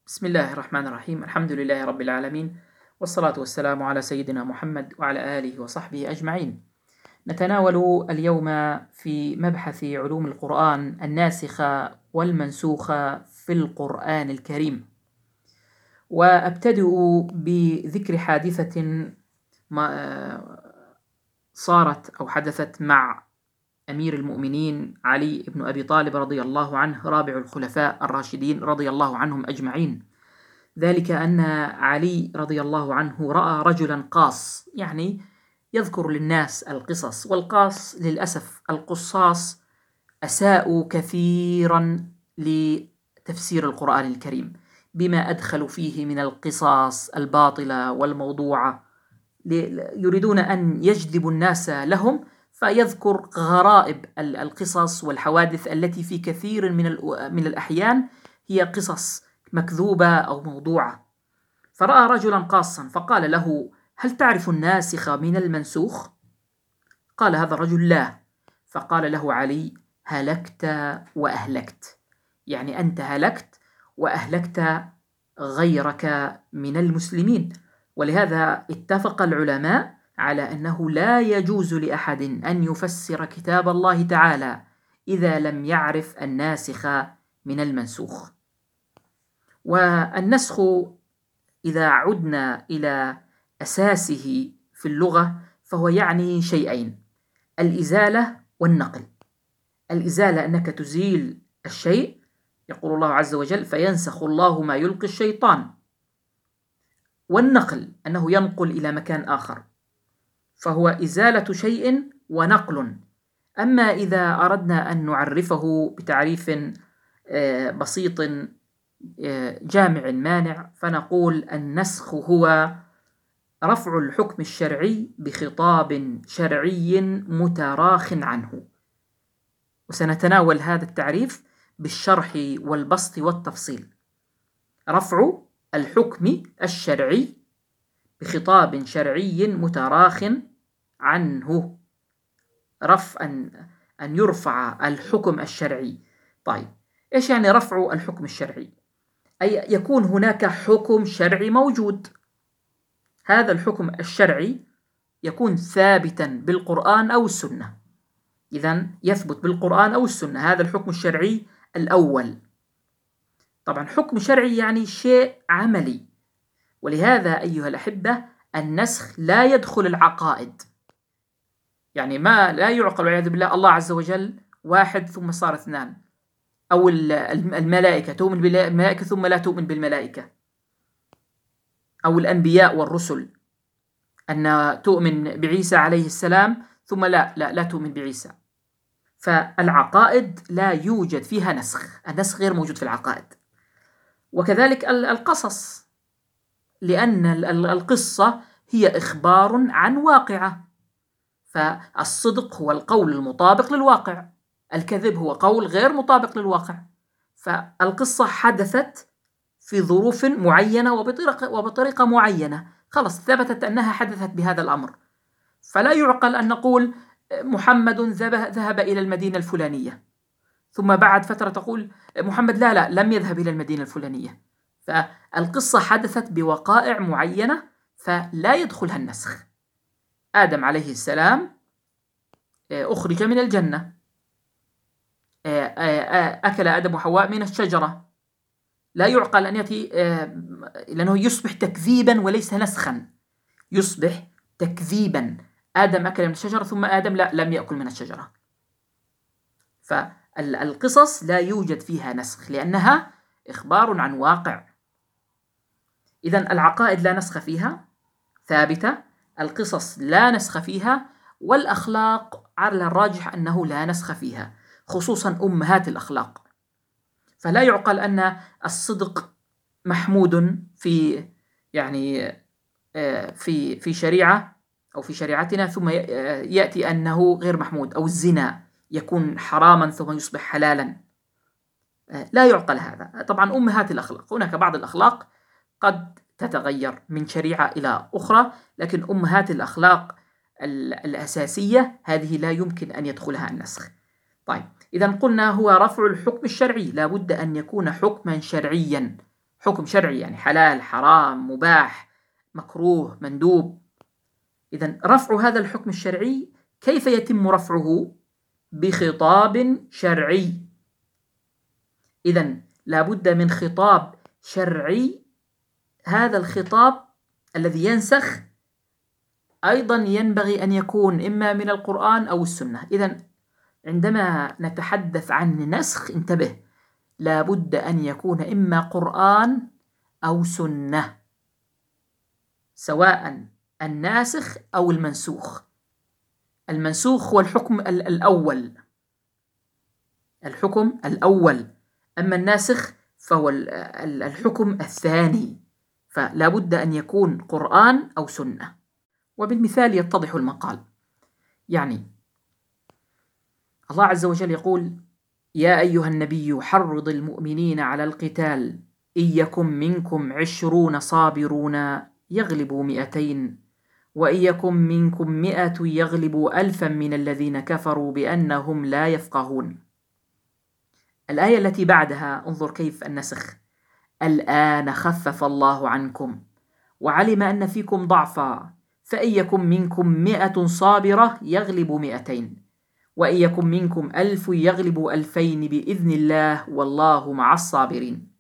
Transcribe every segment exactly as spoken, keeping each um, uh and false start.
بسم الله الرحمن الرحيم. الحمد لله رب العالمين، والصلاة والسلام على سيدنا محمد وعلى آله وصحبه أجمعين. نتناول اليوم في مبحث علوم القرآن الناسخة والمنسوخة في القرآن الكريم، وأبتدئ بذكر حادثة صارت أو حدثت مع أمير المؤمنين علي بن أبي طالب رضي الله عنه، رابع الخلفاء الراشدين رضي الله عنهم أجمعين. ذلك أن علي رضي الله عنه رأى رجلا قاص، يعني يذكر للناس القصص، والقاص للأسف القصاص أساءوا كثيرا لتفسير القرآن الكريم بما أدخلوا فيه من القصص الباطلة والموضوعة، يريدون أن يجذبوا الناس لهم، فيذكر غرائب القصص والحوادث التي في كثير من من الأحيان هي قصص مكذوبة أو موضوعة. فرأى رجلا قاصا فقال له: هل تعرف الناسخ من المنسوخ؟ قال هذا الرجل: لا. فقال له علي: هلكت وأهلكت، يعني أنت هلكت وأهلكت غيرك من المسلمين. ولهذا اتفق العلماء على أنه لا يجوز لأحد أن يفسر كتاب الله تعالى إذا لم يعرف الناسخ من المنسوخ. والنسخ إذا عدنا إلى أساسه في اللغة فهو يعني شيئين: الإزالة والنقل. الإزالة أنك تزيل الشيء، يقول الله عز وجل: فينسخ الله ما يلقي الشيطان. والنقل أنه ينقل إلى مكان آخر، فهو إزالة شيء ونقل. أما إذا أردنا أن نعرفه بتعريف بسيط جامع مانع، فنقول النسخ هو رفع الحكم الشرعي بخطاب شرعي متراخ عنه. وسنتناول هذا التعريف بالشرح والبسط والتفصيل. رفع الحكم الشرعي بخطاب شرعي متراخ عنه، رفع أن, أن يرفع الحكم الشرعي. طيب، إيش يعني رفع الحكم الشرعي؟ أي يكون هناك حكم شرعي موجود، هذا الحكم الشرعي يكون ثابتا بالقرآن أو السنة. إذن يثبت بالقرآن أو السنة هذا الحكم الشرعي الأول. طبعا حكم شرعي يعني شيء عملي، ولهذا أيها الأحبة النسخ لا يدخل العقائد. يعني ما لا يعقل والعياذ بالله الله عز وجل واحد ثم صار اثنان، أو الملائكة تؤمن بالملائكة ثم لا تؤمن بالملائكة، أو الأنبياء والرسل أن تؤمن بعيسى عليه السلام ثم لا لا لا تؤمن بعيسى. فالعقائد لا يوجد فيها نسخ، النسخ غير موجود في العقائد. وكذلك القصص، لأن القصة هي إخبار عن واقعة، فالصدق هو القول المطابق للواقع، الكذب هو قول غير مطابق للواقع. فالقصة حدثت في ظروف معينة وبطريقة, وبطريقة معينة، خلص ثبتت أنها حدثت بهذا الأمر. فلا يعقل أن نقول محمد ذهب إلى المدينة الفلانية ثم بعد فترة تقول محمد لا لا لم يذهب إلى المدينة الفلانية. فالقصة حدثت بوقائع معينة فلا يدخلها النسخ. آدم عليه السلام أخرج من الجنة، أكل آدم وحواء من الشجرة، لا يعقل أن يأتي، لأنه يصبح تكذيبا وليس نسخا، يصبح تكذيبا. آدم أكل من الشجرة ثم آدم لا لم يأكل من الشجرة. فالقصص لا يوجد فيها نسخ لأنها إخبار عن واقع. إذن العقائد لا نسخ فيها، ثابتة. القصص لا نسخ فيها، والأخلاق على الراجح أنه لا نسخ فيها، خصوصا أمهات الأخلاق. فلا يعقل أن الصدق محمود في يعني في في شريعة أو في شريعتنا ثم يأتي أنه غير محمود، أو الزنا يكون حراما ثم يصبح حلالا. لا يعقل هذا. طبعا أمهات الأخلاق، هناك بعض الأخلاق قد تتغير من شريعة إلى أخرى، لكن أمهات الأخلاق الأساسية هذه لا يمكن أن يدخلها النسخ. طيب، إذا قلنا هو رفع الحكم الشرعي، لا بد أن يكون حكما شرعيا حكم شرعي يعني حلال، حرام، مباح، مكروه، مندوب. إذن رفع هذا الحكم الشرعي كيف يتم رفعه؟ بخطاب شرعي. إذن لابد من خطاب شرعي، هذا الخطاب الذي ينسخ أيضا ينبغي أن يكون إما من القرآن أو السنة. إذن عندما نتحدث عن نسخ انتبه، لابد أن يكون إما قرآن أو سنة، سواء الناسخ أو المنسوخ. المنسوخ هو الحكم الأول، الحكم الأول، أما الناسخ فهو الحكم الثاني. فلا بد أن يكون قرآن أو سنة. وبالمثال يتضح المقال. يعني الله عز وجل يقول: يا أيها النبي حرض المؤمنين على القتال إن يكن منكم عشرون صابرون يغلبوا مئتين وإن يكن منكم مئة يغلبوا ألفا من الذين كفروا بأنهم لا يفقهون. الآية التي بعدها انظر كيف النسخ: الآن خفف الله عنكم وعلم أن فيكم ضعفا فإن يكن منكم مئة صابرة يغلبوا مئتين وإن يكن منكم ألف يغلبوا ألفين بإذن الله والله مع الصابرين.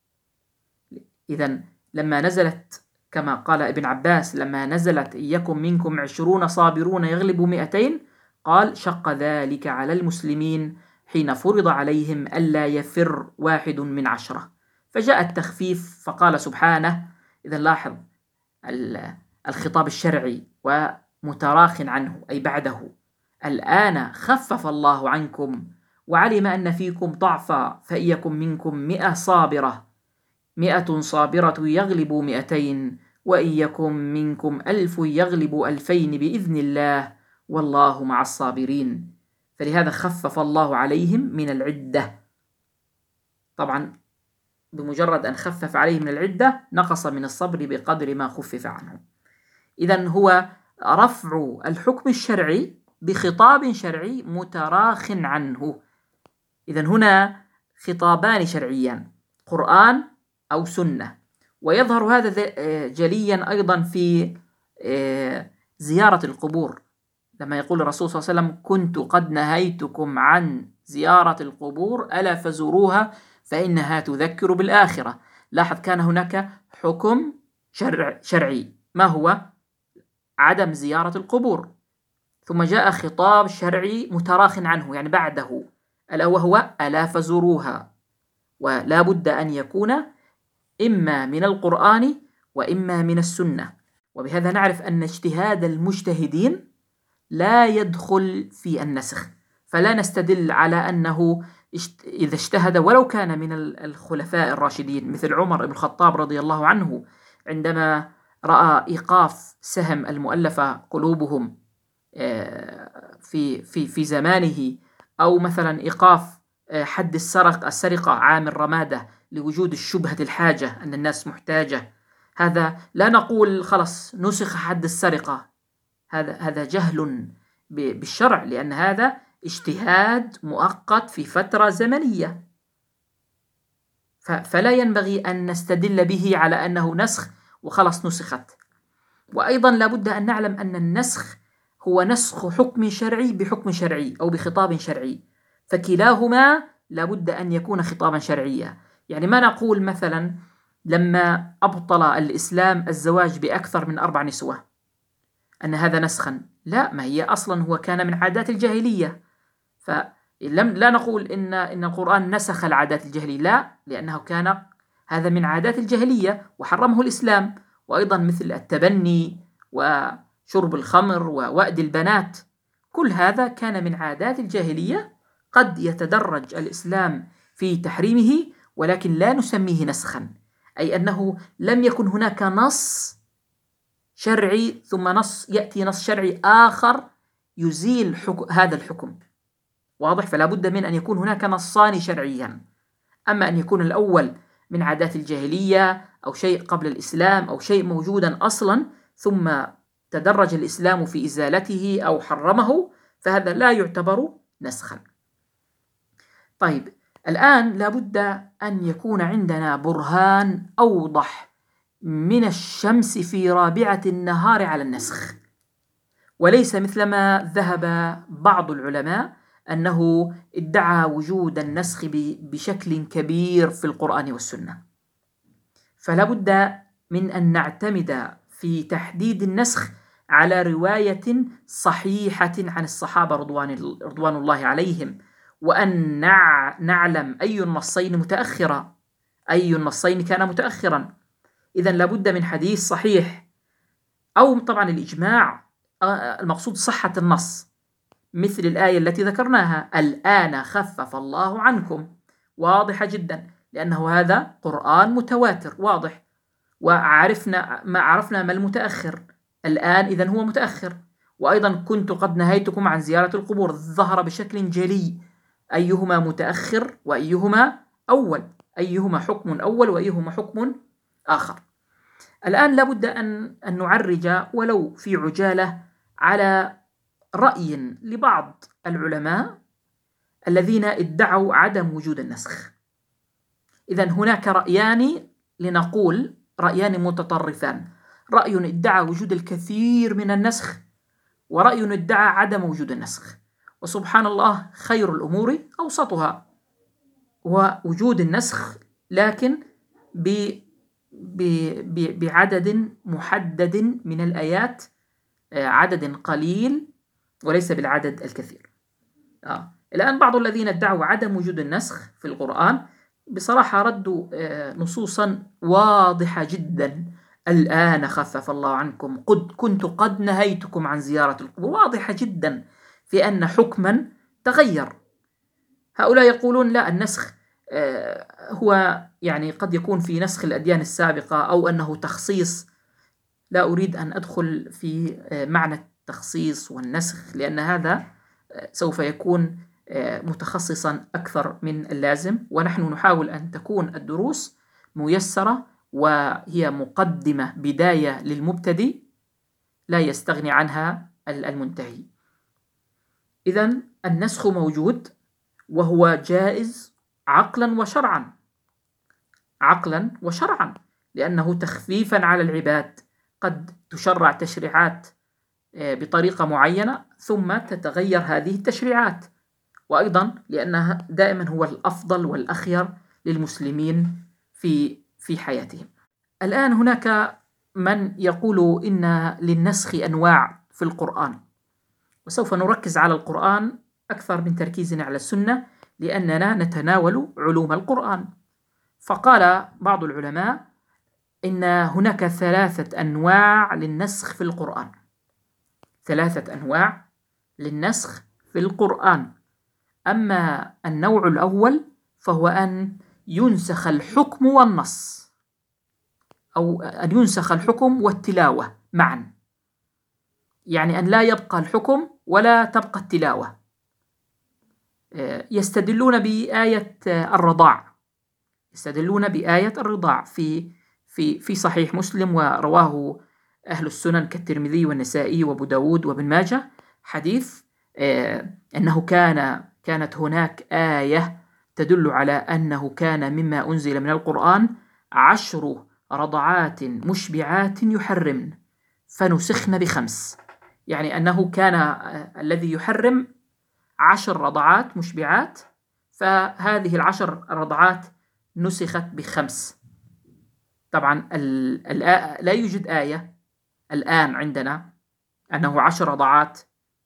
إذن لما نزلت كما قال ابن عباس، لما نزلت إن يكن منكم عشرون صابرون يغلبوا مئتين، قال: شق ذلك على المسلمين حين فرض عليهم ألا يفر واحد من عشرة، فجاء التخفيف فقال سبحانه. إذا لاحظ الخطاب الشرعي ومتراخ عنه أي بعده: الآن خفف الله عنكم وعلم أن فيكم ضعفا فإن يكن منكم مئة صابرة مئة صابرة يغلبوا مئتين وإن يكن منكم ألف يغلبوا ألفين بإذن الله والله مع الصابرين. فلهذا خفف الله عليهم من العدة. طبعا بمجرد أن خفف عليهم من العدة نقص من الصبر بقدر ما خفف عنه. إذن هو رفع الحكم الشرعي بخطاب شرعي متراخ عنه. إذن هنا خطابان شرعيان، قرآن أو سنة. ويظهر هذا جليا أيضا في زيارة القبور، لما يقول الرسول صلى الله عليه وسلم: كنت قد نهيتكم عن زيارة القبور ألا فزوروها فإنها تذكر بالآخرة. لاحظ كان هناك حكم شرع شرعي، ما هو؟ عدم زيارة القبور، ثم جاء خطاب شرعي متراخ عنه يعني بعده، ألا وهو ألا فزوروها. ولا بد أن يكون إما من القرآن وإما من السنة. وبهذا نعرف أن اجتهاد المجتهدين لا يدخل في النسخ، فلا نستدل على أنه إذا اجتهد ولو كان من الخلفاء الراشدين مثل عمر بن الخطاب رضي الله عنه عندما رأى إيقاف سهم المؤلفة قلوبهم في في في زمانه، أو مثلا إيقاف حد السرقة السرقة عام الرمادة لوجود الشبهة الحاجة أن الناس محتاجة. هذا لا نقول خلص نسخ حد السرقة، هذا هذا جهل بالشرع، لأن هذا اجتهاد مؤقت في فترة زمنية، فلا ينبغي أن نستدل به على أنه نسخ وخلص نسخت. وأيضا لابد أن نعلم أن النسخ هو نسخ حكم شرعي بحكم شرعي أو بخطاب شرعي، فكلاهما لابد أن يكون خطابا شرعيا. يعني ما نقول مثلا لما أبطل الإسلام الزواج بأكثر من أربع نسوة أن هذا نسخا، لا، ما هي أصلا هو كان من عادات الجاهلية، فلم لا نقول إن إن القرآن نسخ العادات الجاهلية، لا، لأنه كان هذا من عادات الجاهلية وحرمه الإسلام. وأيضا مثل التبني وشرب الخمر ووأد البنات، كل هذا كان من عادات الجاهلية قد يتدرج الإسلام في تحريمه، ولكن لا نسميه نسخا، أي أنه لم يكن هناك نص شرعي ثم نص يأتي نص شرعي آخر يزيل حكم هذا الحكم، واضح؟ فلا بد من أن يكون هناك نصان شرعيان، أما أن يكون الأول من عادات الجاهلية أو شيء قبل الإسلام أو شيء موجودا أصلا ثم تدرج الإسلام في إزالته أو حرمه، فهذا لا يعتبر نسخا. طيب، الآن لابد أن يكون عندنا برهان أوضح من الشمس في رابعة النهار على النسخ، وليس مثلما ذهب بعض العلماء أنه ادعى وجود النسخ بشكل كبير في القرآن والسنة. فلا بد من أن نعتمد في تحديد النسخ على رواية صحيحة عن الصحابة رضوان, رضوان الله عليهم، وأن نعلم أي النصين متأخرا، أي النصين كان متأخرا. إذن لابد من حديث صحيح، أو طبعا الإجماع المقصود صحة النص، مثل الآية التي ذكرناها الآن خفف الله عنكم، واضحة جدا لأنه هذا قرآن متواتر واضح، وعرفنا ما عرفنا ما المتأخر الآن، إذن هو متأخر. وأيضا كنت قد نهيتكم عن زيارة القبور، ظهر بشكل جلي أيهما متأخر وأيهما أول، أيهما حكم أول وأيهما حكم آخر. الآن لابد أن, أن نعرج ولو في عجالة على رأي لبعض العلماء الذين ادعوا عدم وجود النسخ. إذن هناك رأيان، لنقول رأيان متطرفان، رأي ادعى وجود الكثير من النسخ، ورأي ادعى عدم وجود النسخ. وسبحان الله خير الأمور أوسطها، ووجود النسخ لكن ب بعدد محدد من الآيات، عدد قليل وليس بالعدد الكثير. آه. الآن بعض الذين ادعوا عدم وجود النسخ في القرآن بصراحة ردوا نصوصا واضحة جدا، الآن خفف الله عنكم، قد كنت قد نهيتكم عن زيارة القبور، واضحة جدا في أن حكما تغير. هؤلاء يقولون لا، النسخ هو يعني قد يكون في نسخ الأديان السابقة، أو أنه تخصيص. لا أريد أن أدخل في معنى التخصيص والنسخ، لأن هذا سوف يكون متخصصا أكثر من اللازم، ونحن نحاول أن تكون الدروس ميسرة، وهي مقدمة بداية للمبتدئ لا يستغني عنها المنتهي. إذن النسخ موجود، وهو جائز عقلا وشرعا، عقلا وشرعا، لأنه تخفيفا على العباد. قد تشرع تشريعات بطريقة معينة ثم تتغير هذه التشريعات، وأيضا لأنها دائما هو الأفضل والأخير للمسلمين في في حياتهم. الآن هناك من يقول إن للنسخ أنواع في القرآن، وسوف نركز على القرآن أكثر من تركيزنا على السنة، لأننا نتناول علوم القرآن. فقال بعض العلماء إن هناك ثلاثة أنواع للنسخ في القرآن، ثلاثة أنواع للنسخ في القرآن. أما النوع الأول فهو أن ينسخ الحكم والنص، أو أن ينسخ الحكم والتلاوة معا، يعني أن لا يبقى الحكم ولا تبقى التلاوة. يستدلون بآية الرضاع، يستدلون بآية الرضاع في في في صحيح مسلم، ورواه أهل السنن كالترمذي والنسائي وأبو داود وابن ماجه، حديث أنه كان كانت هناك آية تدل على أنه كان مما أنزل من القرآن عشر رضعات مشبعات يحرمن فنسخن بخمس، يعني أنه كان الذي يحرم عشر رضعات مشبعات، فهذه العشر رضعات نسخت بخمس. طبعا لا يوجد آية الآن عندنا أنه عشر رضعات،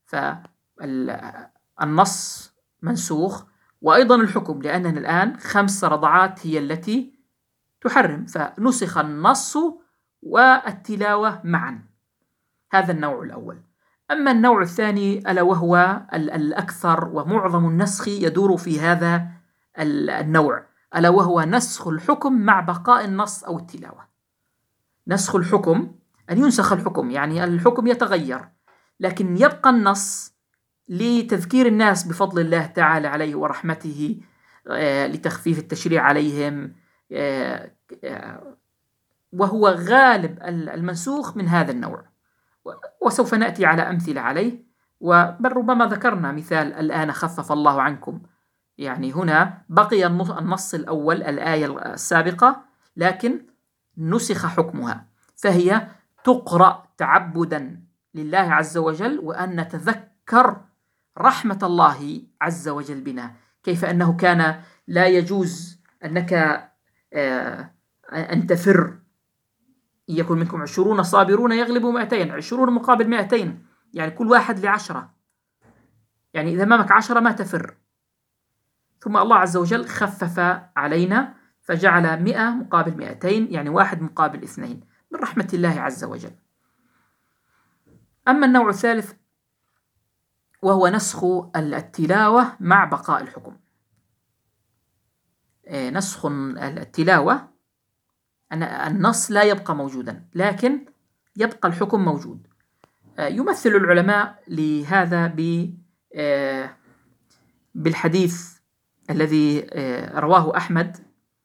فالنص منسوخ، وأيضا الحكم، لأننا الآن خمس رضعات هي التي تحرم، فنسخ النص والتلاوة معا. هذا النوع الأول. أما النوع الثاني ألا وهو الأكثر، ومعظم النسخ يدور في هذا النوع، ألا وهو نسخ الحكم مع بقاء النص أو التلاوة. نسخ الحكم أن ينسخ الحكم، يعني الحكم يتغير لكن يبقى النص لتذكير الناس بفضل الله تعالى عليه ورحمته، لتخفيف التشريع عليهم، وهو غالب المنسوخ من هذا النوع، وسوف نأتي على أمثلة عليه، بل ربما ذكرنا مثال الآن خفف الله عنكم، يعني هنا بقي النص الأول الآية السابقة لكن نسخ حكمها، فهي تقرأ تعبدا لله عز وجل وأن نتذكر رحمة الله عز وجل بنا، كيف أنه كان لا يجوز أنك أن تفر، إن يكن منكم عشرون صابرون يغلبوا مئتين، عشرون مقابل مئتين يعني كل واحد لعشرة، يعني إذا أمامك عشرة ما تفر. ثم الله عز وجل خفف علينا فجعل مئة مقابل مئتين يعني واحد مقابل اثنين من رحمة الله عز وجل. أما النوع الثالث وهو نسخ التلاوة مع بقاء الحكم. نسخ التلاوة أن النص لا يبقى موجودا لكن يبقى الحكم موجود. يمثل العلماء لهذا بالحديث الذي رواه أحمد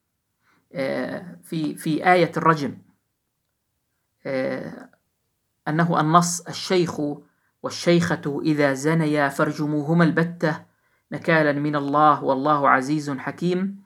في في آية الرجم، أنه النص الشيخ والشيخة إذا زنيا فارجموهما البتة نكالا من الله والله عزيز حكيم،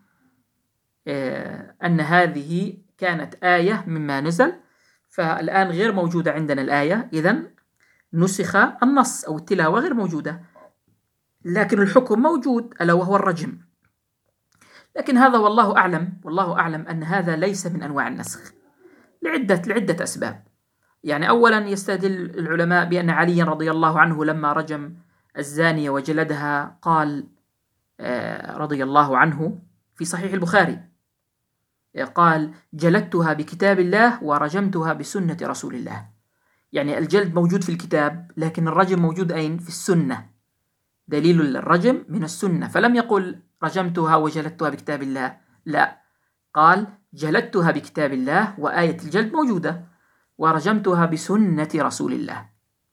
أن هذه كانت آية مما نزل، فالآن غير موجودة عندنا الآية، إذن نسخ النص أو التلاوة غير موجودة لكن الحكم موجود ألا وهو الرجم. لكن هذا والله أعلم والله أعلم أن هذا ليس من أنواع النسخ لعدة لعدة أسباب. يعني أولا يستدل العلماء بأن علي رضي الله عنه لما رجم الزانية وجلدها قال رضي الله عنه في صحيح البخاري قال جلدتها بكتاب الله ورجمتها بسنة رسول الله، يعني الجلد موجود في الكتاب لكن الرجم موجود أين؟ في السنة، دليل الرجم من السنة، فلم يقل رجمتها وجلدتها بكتاب الله، لا، قال جلدتها بكتاب الله وآية الجلد موجودة ورجمتها بسنة رسول الله.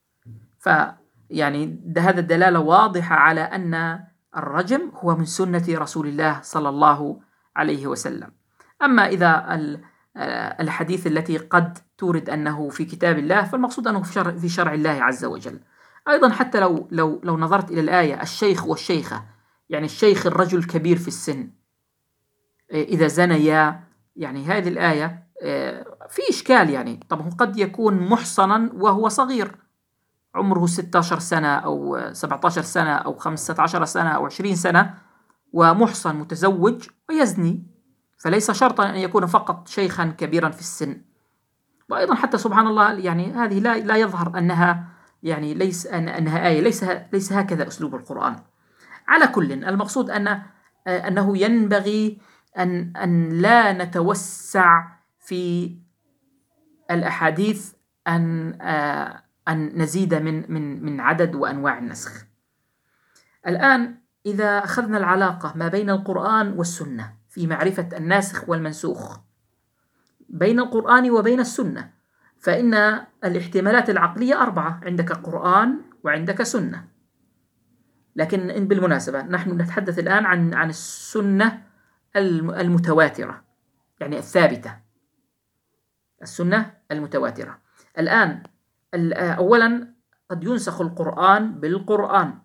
فيعني هذا الدلالة واضحة على أن الرجم هو من سنة رسول الله صلى الله عليه وسلم. أما إذا الحديث التي قد تورد أنه في كتاب الله فالمقصود أنه في شرع, في شرع الله عز وجل. أيضا حتى لو, لو, لو نظرت إلى الآية الشيخ والشيخة، يعني الشيخ الرجل كبير في السن إذا زنيا، يعني هذه الآية في إشكال، يعني طبعا قد يكون محصنا وهو صغير عمره ستة عشر سنة أو سبعة عشر سنة أو خمسة عشر سنة أو عشرين سنة ومحصن متزوج ويزني، فليس شرطا أن يكون فقط شيخا كبيرا في السن. وأيضا حتى سبحان الله يعني هذه لا, لا يظهر أنها يعني ليس أنها آية، ليس ليس هكذا أسلوب القرآن. على كل المقصود أن أنه ينبغي أن أن لا نتوسع في الأحاديث أن أن نزيد من من من عدد وأنواع النسخ. الآن إذا أخذنا العلاقة ما بين القرآن والسنة في معرفة الناسخ والمنسوخ بين القرآن وبين السنة، فإن الاحتمالات العقلية أربعة، عندك قرآن وعندك سنة. لكن بالمناسبة نحن نتحدث الآن عن عن السنة المتواترة، يعني الثابتة، السنة المتواترة. الآن أولا قد ينسخ القرآن بالقرآن،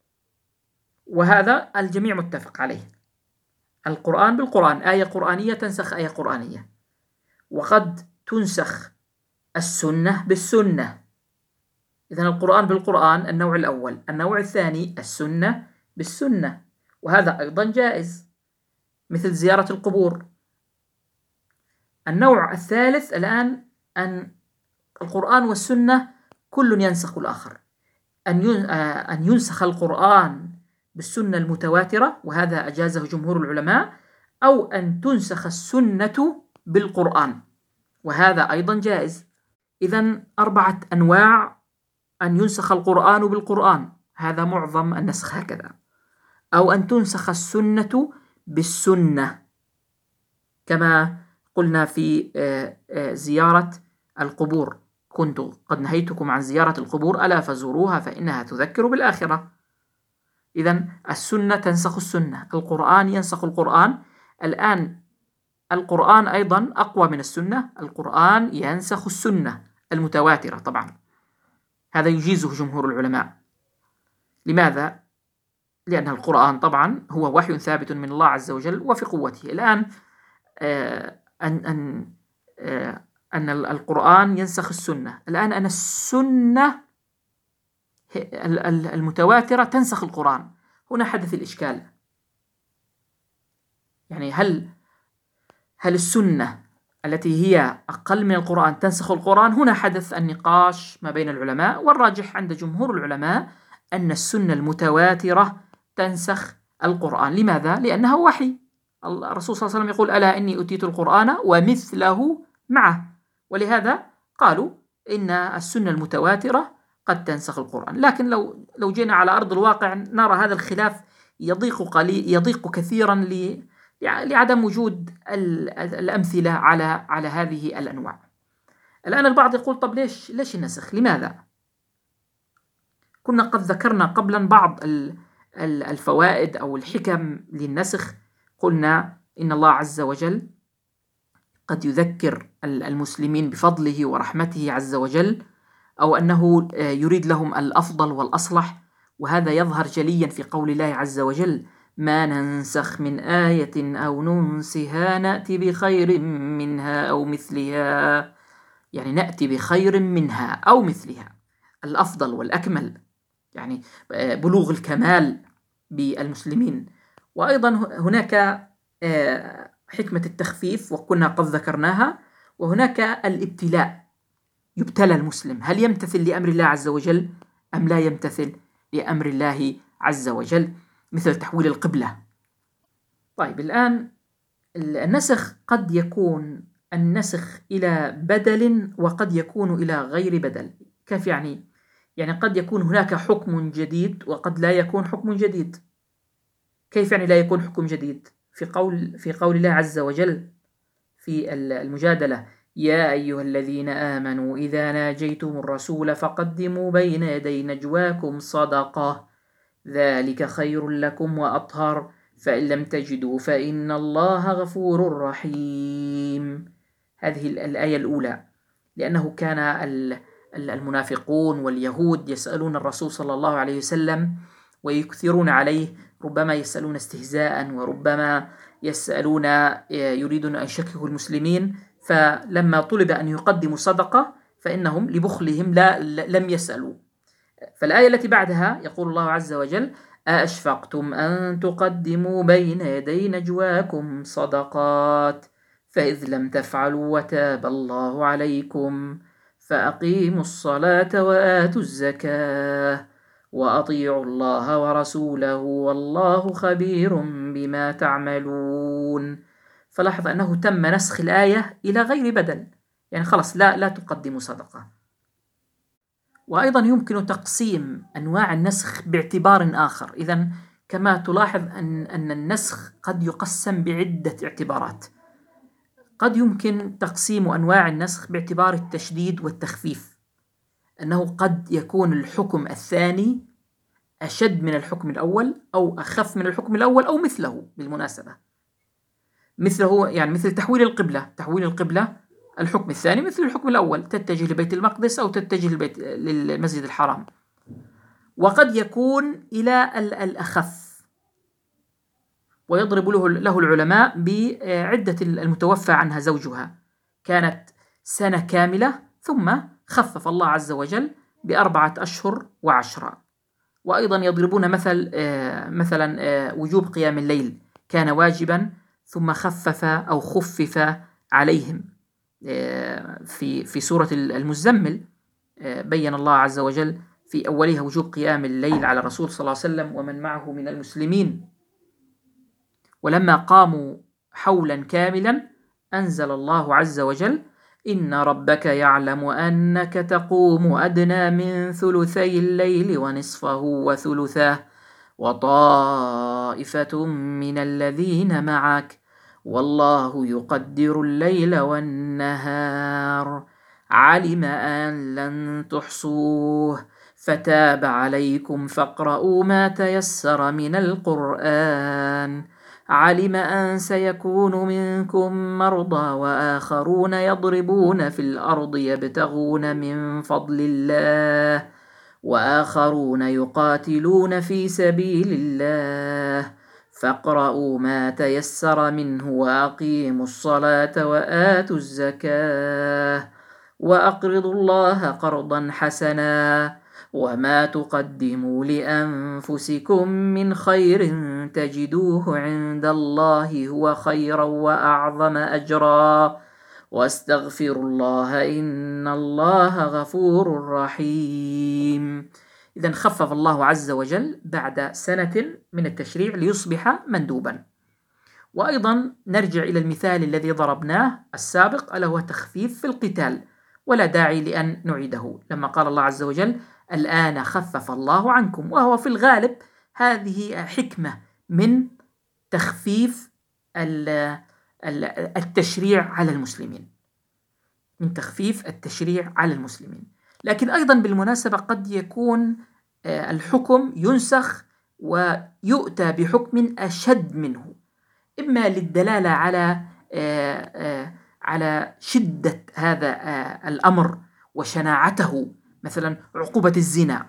وهذا الجميع متفق عليه، القرآن بالقرآن، آية قرآنية تنسخ آية قرآنية. وقد تنسخ السنة بالسنة، إذن القرآن بالقرآن النوع الأول. النوع الثاني السنة بالسنة، وهذا أيضا جائز مثل زيارة القبور. النوع الثالث الآن أن القرآن والسنة كل ينسخ الآخر، أن ينسخ القرآن بالسنة المتواترة، وهذا أجازه جمهور العلماء، أو أن تنسخ السنة بالقرآن، وهذا أيضا جائز. إذن أربعة أنواع: أن ينسخ القرآن بالقرآن، هذا معظم النسخ هكذا، أو أن تنسخ السنة بالسنة كما قلنا في زيارة القبور، كنت قد نهيتكم عن زيارة القبور ألا فزوروها فإنها تذكر بالآخرة. إذن السنة تنسخ السنة، القرآن ينسخ القرآن. الآن القرآن أيضا أقوى من السنة، القرآن ينسخ السنة المتواترة طبعا، هذا يجيزه جمهور العلماء. لماذا؟ لأن القرآن طبعا هو وحي ثابت من الله عز وجل وفي قوته. الآن آه أن أن آه أن القرآن ينسخ السنة، الآن أن السنة المتواترة تنسخ القرآن، هنا حدث الإشكال. يعني هل هل السنة التي هي أقل من القرآن تنسخ القرآن؟ هنا حدث النقاش ما بين العلماء، والراجح عند جمهور العلماء أن السنة المتواترة تنسخ القرآن. لماذا؟ لأنها وحي. الرسول صلى الله عليه وسلم يقول: ألا إني أوتيت القرآن ومثله معه. ولهذا قالوا إن السنة المتواترة قد تنسخ القرآن. لكن لو لو جينا على أرض الواقع نرى هذا الخلاف يضيق قليل يضيق كثيرا ل لعدم وجود الأمثلة على على هذه الأنواع. الآن البعض يقول: طب ليش ليش النسخ؟ لماذا؟ كنا قد ذكرنا قبلا بعض الفوائد أو الحكم للنسخ. قلنا إن الله عز وجل قد يذكر المسلمين بفضله ورحمته عز وجل، أو أنه يريد لهم الأفضل والأصلح، وهذا يظهر جليا في قول الله عز وجل: ما ننسخ من آية أو ننسها نأتي بخير منها أو مثلها. يعني نأتي بخير منها أو مثلها، الأفضل والأكمل، يعني بلوغ الكمال بالمسلمين. وأيضا هناك حكمة التخفيف وكنا قد ذكرناها، وهناك الابتلاء، يبتلى المسلم هل يمتثل لأمر الله عز وجل أم لا يمتثل لأمر الله عز وجل، مثل تحويل القبلة. طيب الآن النسخ قد يكون النسخ إلى بدل وقد يكون إلى غير بدل. كيف يعني؟ يعني قد يكون هناك حكم جديد وقد لا يكون حكم جديد. كيف يعني لا يكون حكم جديد؟ في قول في قول الله عز وجل في المجادلة: يا أيها الذين آمنوا إذا ناجيتم الرسول فقدموا بين يدي نجواكم صدقة ذلك خير لكم وأطهر فإن لم تجدوا فإن الله غفور رحيم. هذه الآية الأولى، لأنه كان المنافقون واليهود يسألون الرسول صلى الله عليه وسلم ويكثرون عليه، ربما يسألون استهزاء وربما يسألون يريدون أن يشككوا المسلمين، فلما طلب أن يقدموا صدقة فإنهم لبخلهم لا لم يسألوا. فالآية التي بعدها يقول الله عز وجل: أأشفقتم أن تقدموا بين يدي نجواكم صدقات فإذ لم تفعلوا وتاب الله عليكم فأقيموا الصلاة وآتوا الزكاة وأطيعوا الله ورسوله والله خبير بما تعملون. فلاحظ أنه تم نسخ الآية إلى غير بدل، يعني خلاص لا لا تقدموا صدقة. وأيضا يمكن تقسيم أنواع النسخ باعتبار آخر. إذن كما تلاحظ أن أن النسخ قد يقسم بعدة اعتبارات. قد يمكن تقسيم أنواع النسخ باعتبار التشديد والتخفيف، أنه قد يكون الحكم الثاني أشد من الحكم الأول أو أخف من الحكم الأول أو مثله. بالمناسبة مثله يعني مثل تحويل القبلة تحويل القبلة الحكم الثاني مثل الحكم الأول، تتجه لبيت المقدس أو تتجه للبيت للمسجد الحرام. وقد يكون إلى الأخف، ويضرب له, له العلماء بعدة المتوفى عنها زوجها كانت سنة كاملة ثم خفف الله عز وجل بأربعة أشهر وعشرة. وأيضا يضربون مثل مثلا وجوب قيام الليل كان واجبا ثم خفف أو خفف عليهم في في سورة المزمل. بين الله عز وجل في أولها وجوب قيام الليل على الرسول صلى الله عليه وسلم ومن معه من المسلمين، ولما قاموا حولا كاملا أنزل الله عز وجل: إن ربك يعلم أنك تقوم أدنى من ثلثي الليل ونصفه وثلثه وطائفة من الذين معك والله يقدر الليل والنهار علم أن لن تحصوه فتاب عليكم فاقرؤوا ما تيسر من القرآن علم أن سيكون منكم مرضى وآخرون يضربون في الأرض يبتغون من فضل الله وآخرون يقاتلون في سبيل الله فاقرؤوا ما تيسر منه وأقيموا الصلاة وآتوا الزكاة وأقرضوا الله قرضا حسنا وما تقدموا لأنفسكم من خير تجدوه عند الله هو خيرا وأعظم أجرا واستغفروا الله إن الله غفور رحيم. إذن خفف الله عز وجل بعد سنة من التشريع ليصبح مندوبا. وأيضا نرجع إلى المثال الذي ضربناه السابق ألا هو تخفيف في القتال، ولا داعي لأن نعيده، لما قال الله عز وجل الآن خفف الله عنكم، وهو في الغالب هذه حكمة من تخفيف التشريع على المسلمين من تخفيف التشريع على المسلمين. لكن أيضا بالمناسبة قد يكون الحكم ينسخ ويؤتى بحكم أشد منه، إما للدلالة على على شدة هذا الأمر وشناعته. مثلا عقوبة الزنا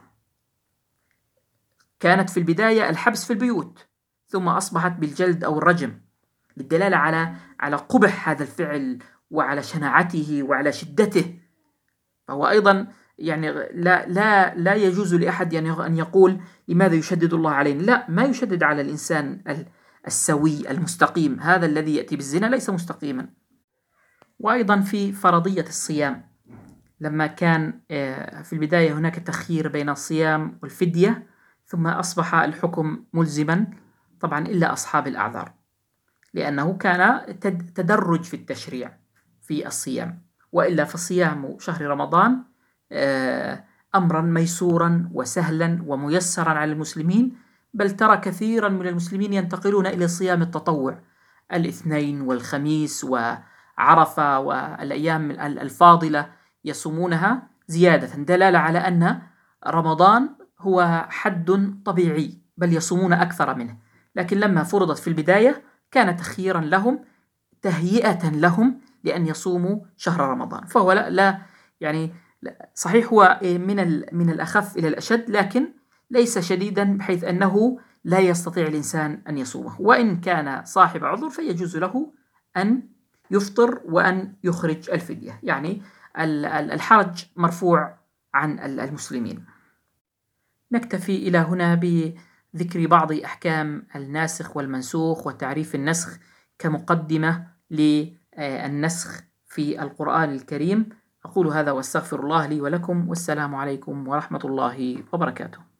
كانت في البداية الحبس في البيوت، ثم أصبحت بالجلد أو الرجم، للدلالة على على قبح هذا الفعل وعلى شناعته وعلى شدته. فهو أيضا يعني لا لا لا يجوز لأحد يعني أن يقول لماذا يشدد الله علينا. لا، ما يشدد على الإنسان السوي المستقيم، هذا الذي يأتي بالزنا ليس مستقيما. وأيضا في فرضية الصيام، لما كان في البداية هناك تخيير بين الصيام والفدية، ثم أصبح الحكم ملزما طبعا إلا أصحاب الأعذار، لأنه كان تدرج في التشريع في الصيام، وإلا فصيام شهر رمضان أمرا ميسورا وسهلا وميسرا على المسلمين، بل ترى كثيرا من المسلمين ينتقلون إلى صيام التطوع، الاثنين والخميس وعرفة والأيام الفاضلة يصومونها زيادة، دلالة على أن رمضان هو حد طبيعي، بل يصومون أكثر منه. لكن لما فرضت في البداية كان تخييرا لهم، تهيئة لهم لأن يصوموا شهر رمضان. فهو لا, لا يعني لا صحيح هو من من الأخف إلى الأشد، لكن ليس شديدا بحيث أنه لا يستطيع الإنسان أن يصومه، وإن كان صاحب عذر فيجوز له أن يفطر وأن يخرج الفدية، يعني الحرج مرفوع عن المسلمين. نكتفي إلى هنا بذكر بعض أحكام الناسخ والمنسوخ وتعريف النسخ كمقدمة للنسخ في القرآن الكريم. أقول هذا واستغفر الله لي ولكم، والسلام عليكم ورحمة الله وبركاته.